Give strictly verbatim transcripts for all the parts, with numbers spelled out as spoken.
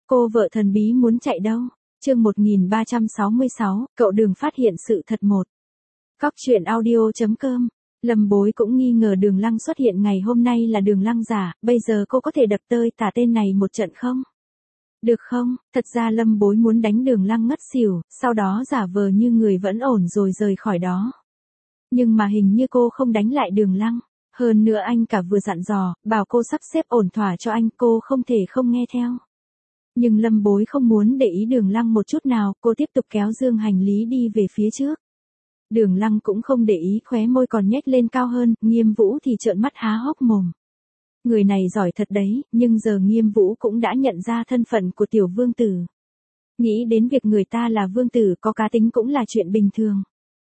Cô vợ thần bí muốn chạy đâu? Chương một nghìn ba trăm sáu mươi sáu, cậu Đường phát hiện sự thật một. Cóc truyện audio chấm com. Lâm Bối cũng nghi ngờ Đường Lăng xuất hiện ngày hôm nay là Đường Lăng giả, bây giờ cô có thể đập tơi tả tên này một trận không? Được không? Thật ra Lâm Bối muốn đánh Đường Lăng ngất xỉu, sau đó giả vờ như người vẫn ổn rồi rời khỏi đó. Nhưng mà hình như cô không đánh lại Đường Lăng. Hơn nữa anh cả vừa dặn dò, bảo cô sắp xếp ổn thỏa cho anh, cô không thể không nghe theo. Nhưng Lâm Bối không muốn để ý Đường Lăng một chút nào, cô tiếp tục kéo dương hành lý đi về phía trước. Đường Lăng cũng không để ý, khóe môi còn nhếch lên cao hơn, Nghiêm Vũ thì trợn mắt há hốc mồm. Người này giỏi thật đấy, nhưng giờ Nghiêm Vũ cũng đã nhận ra thân phận của tiểu vương tử. Nghĩ đến việc người ta là vương tử có cá tính cũng là chuyện bình thường.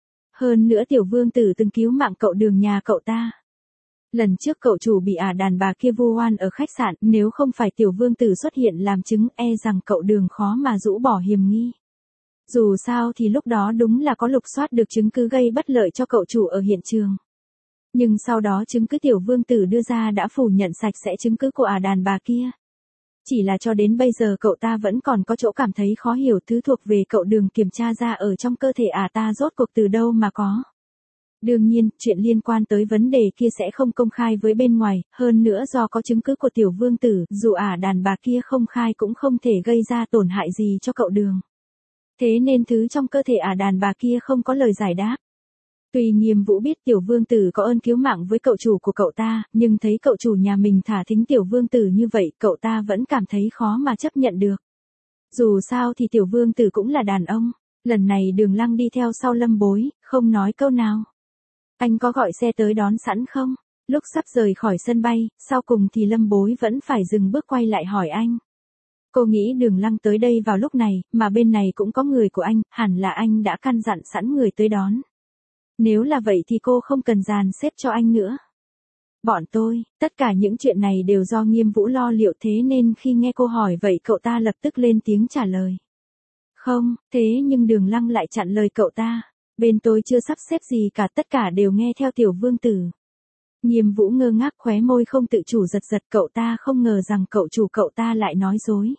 Hơn nữa tiểu vương tử từng cứu mạng cậu Đường nhà cậu ta. Lần trước cậu chủ bị ả đàn bà kia vu oan ở khách sạn, nếu không phải tiểu vương tử xuất hiện làm chứng e rằng cậu Đường khó mà rũ bỏ hiểm nghi. Dù sao thì lúc đó đúng là có lục soát được chứng cứ gây bất lợi cho cậu chủ ở hiện trường. Nhưng sau đó chứng cứ tiểu vương tử đưa ra đã phủ nhận sạch sẽ chứng cứ của ả đàn bà kia. Chỉ là cho đến bây giờ cậu ta vẫn còn có chỗ cảm thấy khó hiểu, thứ thuộc về cậu Đường kiểm tra ra ở trong cơ thể ả ta rốt cuộc từ đâu mà có. Đương nhiên, chuyện liên quan tới vấn đề kia sẽ không công khai với bên ngoài, hơn nữa do có chứng cứ của tiểu vương tử, dù ả đàn bà kia không khai cũng không thể gây ra tổn hại gì cho cậu Đường. Thế nên thứ trong cơ thể ả đàn bà kia không có lời giải đáp. Tuy Nghiêm Vũ biết tiểu vương tử có ơn cứu mạng với cậu chủ của cậu ta, nhưng thấy cậu chủ nhà mình thả thính tiểu vương tử như vậy, cậu ta vẫn cảm thấy khó mà chấp nhận được. Dù sao thì tiểu vương tử cũng là đàn ông. Lần này Đường Lăng đi theo sau Lâm Bối, không nói câu nào. Anh có gọi xe tới đón sẵn không? Lúc sắp rời khỏi sân bay, sau cùng thì Lâm Bối vẫn phải dừng bước quay lại hỏi anh. Cô nghĩ Đường Lăng tới đây vào lúc này, mà bên này cũng có người của anh, hẳn là anh đã căn dặn sẵn người tới đón. Nếu là vậy thì cô không cần dàn xếp cho anh nữa. Bọn tôi, tất cả những chuyện này đều do Nghiêm Vũ lo liệu, thế nên khi nghe cô hỏi vậy cậu ta lập tức lên tiếng trả lời. Không, thế nhưng Đường Lăng lại chặn lời cậu ta. Bên tôi chưa sắp xếp gì cả, tất cả đều nghe theo tiểu vương tử. Nghiêm Vũ ngơ ngác, khóe môi không tự chủ giật giật, cậu ta không ngờ rằng cậu chủ cậu ta lại nói dối.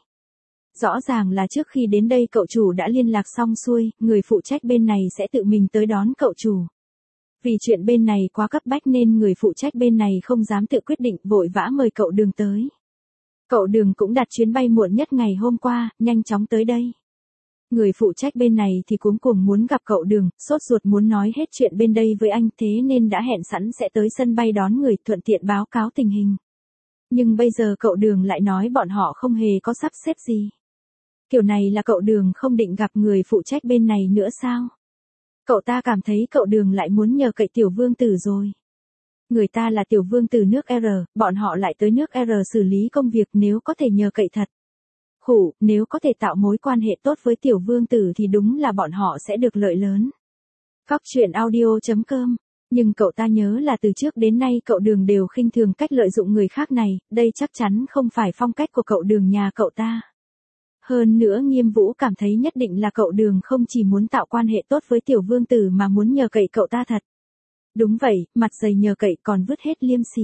Rõ ràng là trước khi đến đây cậu chủ đã liên lạc xong xuôi, người phụ trách bên này sẽ tự mình tới đón cậu chủ. Vì chuyện bên này quá cấp bách nên người phụ trách bên này không dám tự quyết định, vội vã mời cậu Đường tới. Cậu Đường cũng đặt chuyến bay muộn nhất ngày hôm qua, nhanh chóng tới đây. Người phụ trách bên này thì cuống cuồng muốn gặp cậu Đường, sốt ruột muốn nói hết chuyện bên đây với anh, thế nên đã hẹn sẵn sẽ tới sân bay đón người, thuận tiện báo cáo tình hình. Nhưng bây giờ cậu Đường lại nói bọn họ không hề có sắp xếp gì. Kiểu này là cậu Đường không định gặp người phụ trách bên này nữa sao? Cậu ta cảm thấy cậu Đường lại muốn nhờ cậy tiểu vương tử rồi. Người ta là tiểu vương tử nước R, bọn họ lại tới nước R xử lý công việc, nếu có thể nhờ cậy thật. Khủ, nếu có thể tạo mối quan hệ tốt với tiểu vương tử thì đúng là bọn họ sẽ được lợi lớn. Cóc truyện audio chấm com. Nhưng cậu ta nhớ là từ trước đến nay cậu Đường đều khinh thường cách lợi dụng người khác này, đây chắc chắn không phải phong cách của cậu Đường nhà cậu ta. Hơn nữa Nghiêm Vũ cảm thấy nhất định là cậu Đường không chỉ muốn tạo quan hệ tốt với tiểu vương tử mà muốn nhờ cậy cậu ta thật. Đúng vậy, mặt dày nhờ cậy còn vứt hết liêm sỉ.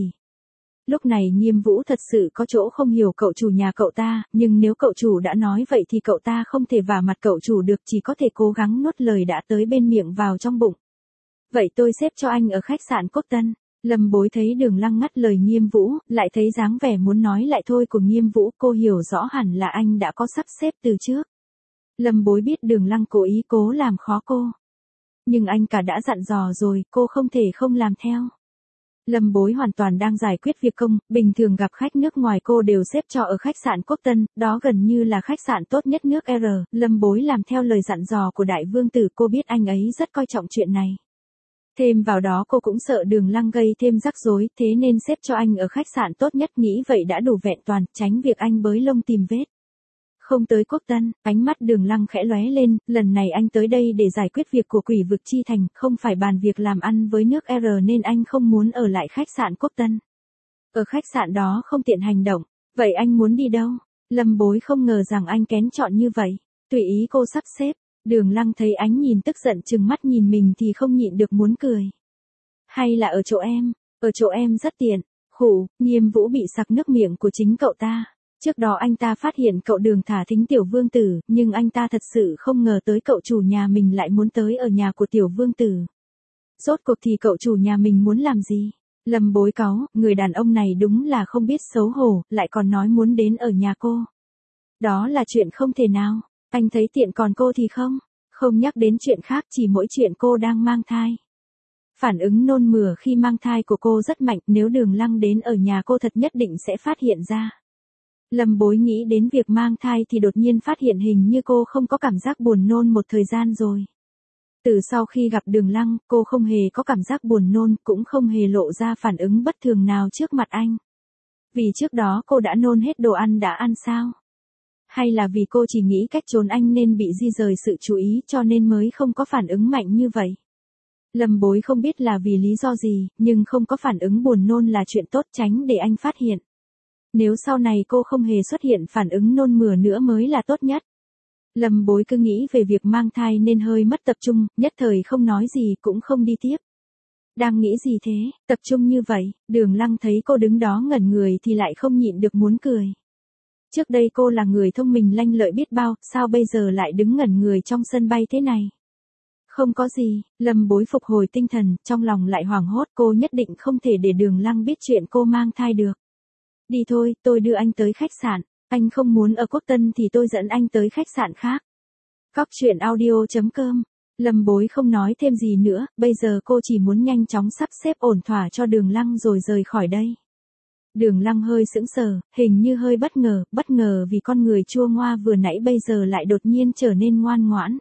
Lúc này Nghiêm Vũ thật sự có chỗ không hiểu cậu chủ nhà cậu ta, nhưng nếu cậu chủ đã nói vậy thì cậu ta không thể vả mặt cậu chủ được, chỉ có thể cố gắng nuốt lời đã tới bên miệng vào trong bụng. Vậy tôi xếp cho anh ở khách sạn Cốt Tân. Lâm Bối thấy Đường Lăng ngắt lời Nghiêm Vũ, lại thấy dáng vẻ muốn nói lại thôi của Nghiêm Vũ, cô hiểu rõ hẳn là anh đã có sắp xếp từ trước. Lâm Bối biết Đường Lăng cố ý cố làm khó cô. Nhưng anh cả đã dặn dò rồi, cô không thể không làm theo. Lâm Bối hoàn toàn đang giải quyết việc công, bình thường gặp khách nước ngoài cô đều xếp cho ở khách sạn Cốt Tân, đó gần như là khách sạn tốt nhất nước R. Lâm Bối làm theo lời dặn dò của đại vương tử, cô biết anh ấy rất coi trọng chuyện này. Thêm vào đó cô cũng sợ Đường Lăng gây thêm rắc rối, thế nên xếp cho anh ở khách sạn tốt nhất, nghĩ vậy đã đủ vẹn toàn, tránh việc anh bới lông tìm vết. Không tới Quốc Tân, ánh mắt Đường Lăng khẽ lóe lên, lần này anh tới đây để giải quyết việc của Quỷ Vực Chi Thành, không phải bàn việc làm ăn với nước R nên anh không muốn ở lại khách sạn Quốc Tân. Ở khách sạn đó không tiện hành động, vậy anh muốn đi đâu? Lâm Bối không ngờ rằng anh kén chọn như vậy, tùy ý cô sắp xếp. Đường Lăng thấy ánh nhìn tức giận trừng mắt nhìn mình thì không nhịn được muốn cười. Hay là ở chỗ em, ở chỗ em rất tiện. Khủ, Nghiêm Vũ bị sặc nước miệng của chính cậu ta. Trước đó anh ta phát hiện cậu Đường thả thính tiểu vương tử, nhưng anh ta thật sự không ngờ tới cậu chủ nhà mình lại muốn tới ở nhà của tiểu vương tử. Rốt cuộc thì cậu chủ nhà mình muốn làm gì? Lâm Bối cáu, người đàn ông này đúng là không biết xấu hổ, lại còn nói muốn đến ở nhà cô. Đó là chuyện không thể nào, anh thấy tiện, còn cô thì không. Không nhắc đến chuyện khác, chỉ mỗi chuyện cô đang mang thai. Phản ứng nôn mửa khi mang thai của cô rất mạnh, nếu Đường Lăng đến ở nhà cô thật nhất định sẽ phát hiện ra. Lâm Bối nghĩ đến việc mang thai thì đột nhiên phát hiện hình như cô không có cảm giác buồn nôn một thời gian rồi. Từ sau khi gặp Đường Lăng, cô không hề có cảm giác buồn nôn, cũng không hề lộ ra phản ứng bất thường nào trước mặt anh. Vì trước đó cô đã nôn hết đồ ăn đã ăn sao? Hay là vì cô chỉ nghĩ cách trốn anh nên bị di rời sự chú ý cho nên mới không có phản ứng mạnh như vậy? Lâm Bối không biết là vì lý do gì, nhưng không có phản ứng buồn nôn là chuyện tốt, tránh để anh phát hiện. Nếu sau này cô không hề xuất hiện phản ứng nôn mửa nữa mới là tốt nhất. Lâm Bối cứ nghĩ về việc mang thai nên hơi mất tập trung, nhất thời không nói gì cũng không đi tiếp. Đang nghĩ gì thế, tập trung như vậy? Đường Lăng thấy cô đứng đó ngẩn người thì lại không nhịn được muốn cười. Trước đây cô là người thông minh lanh lợi biết bao, sao bây giờ lại đứng ngẩn người trong sân bay thế này? Không có gì, Lâm Bối phục hồi tinh thần, trong lòng lại hoảng hốt, cô nhất định không thể để Đường Lăng biết chuyện cô mang thai được. Đi thôi, tôi đưa anh tới khách sạn, anh không muốn ở Quốc Tân thì tôi dẫn anh tới khách sạn khác. Cóc truyện audio chấm com. Lâm Bối không nói thêm gì nữa, bây giờ cô chỉ muốn nhanh chóng sắp xếp ổn thỏa cho Đường Lăng rồi rời khỏi đây. Đường Lăng hơi sững sờ, hình như hơi bất ngờ, bất ngờ vì con người chua ngoa vừa nãy bây giờ lại đột nhiên trở nên ngoan ngoãn.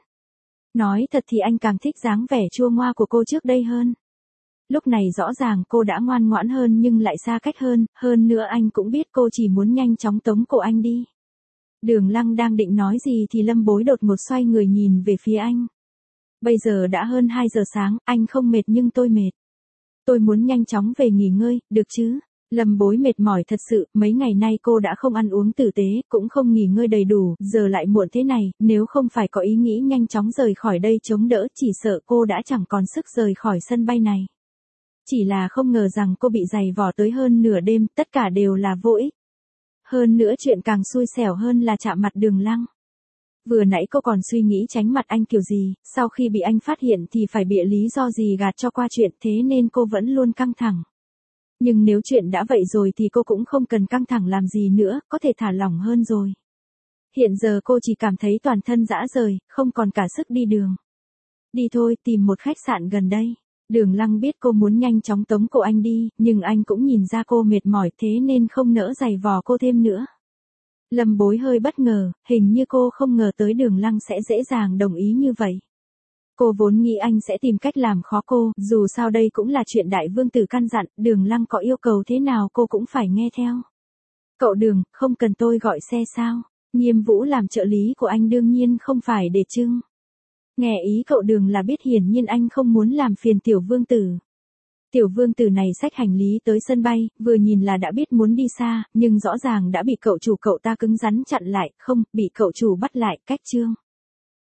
Nói thật thì anh càng thích dáng vẻ chua ngoa của cô trước đây hơn. Lúc này rõ ràng cô đã ngoan ngoãn hơn nhưng lại xa cách hơn, hơn nữa anh cũng biết cô chỉ muốn nhanh chóng tống cổ anh đi. Đường Lăng đang định nói gì thì Lâm Bối đột ngột xoay người nhìn về phía anh. Bây giờ đã hơn hai giờ sáng, anh không mệt nhưng tôi mệt. Tôi muốn nhanh chóng về nghỉ ngơi, được chứ? Lâm Bối mệt mỏi thật sự, mấy ngày nay cô đã không ăn uống tử tế, cũng không nghỉ ngơi đầy đủ, giờ lại muộn thế này, nếu không phải có ý nghĩ nhanh chóng rời khỏi đây chống đỡ, chỉ sợ cô đã chẳng còn sức rời khỏi sân bay này. Chỉ là không ngờ rằng cô bị giày vò tới hơn nửa đêm, tất cả đều là vô ích. Hơn nữa chuyện càng xui xẻo hơn là chạm mặt Đường Lăng. Vừa nãy cô còn suy nghĩ tránh mặt anh kiểu gì, sau khi bị anh phát hiện thì phải bịa lý do gì gạt cho qua chuyện, thế nên cô vẫn luôn căng thẳng. Nhưng nếu chuyện đã vậy rồi thì cô cũng không cần căng thẳng làm gì nữa, có thể thả lỏng hơn rồi. Hiện giờ cô chỉ cảm thấy toàn thân rã rời, không còn cả sức đi đường. Đi thôi, tìm một khách sạn gần đây. Đường Lăng biết cô muốn nhanh chóng tống cổ anh đi, nhưng anh cũng nhìn ra cô mệt mỏi thế nên không nỡ giày vò cô thêm nữa. Lâm Bối hơi bất ngờ, hình như cô không ngờ tới Đường Lăng sẽ dễ dàng đồng ý như vậy. Cô vốn nghĩ anh sẽ tìm cách làm khó cô, dù sao đây cũng là chuyện đại vương tử căn dặn, Đường Lăng có yêu cầu thế nào cô cũng phải nghe theo. Cậu Đường, không cần tôi gọi xe sao? Nghiêm Vũ làm trợ lý của anh đương nhiên không phải để trưng. Nghe ý cậu Đường là biết hiển nhiên anh không muốn làm phiền tiểu vương tử. Tiểu vương tử này xách hành lý tới sân bay, vừa nhìn là đã biết muốn đi xa, nhưng rõ ràng đã bị cậu chủ cậu ta cứng rắn chặn lại, không, bị cậu chủ bắt lại, cách chương.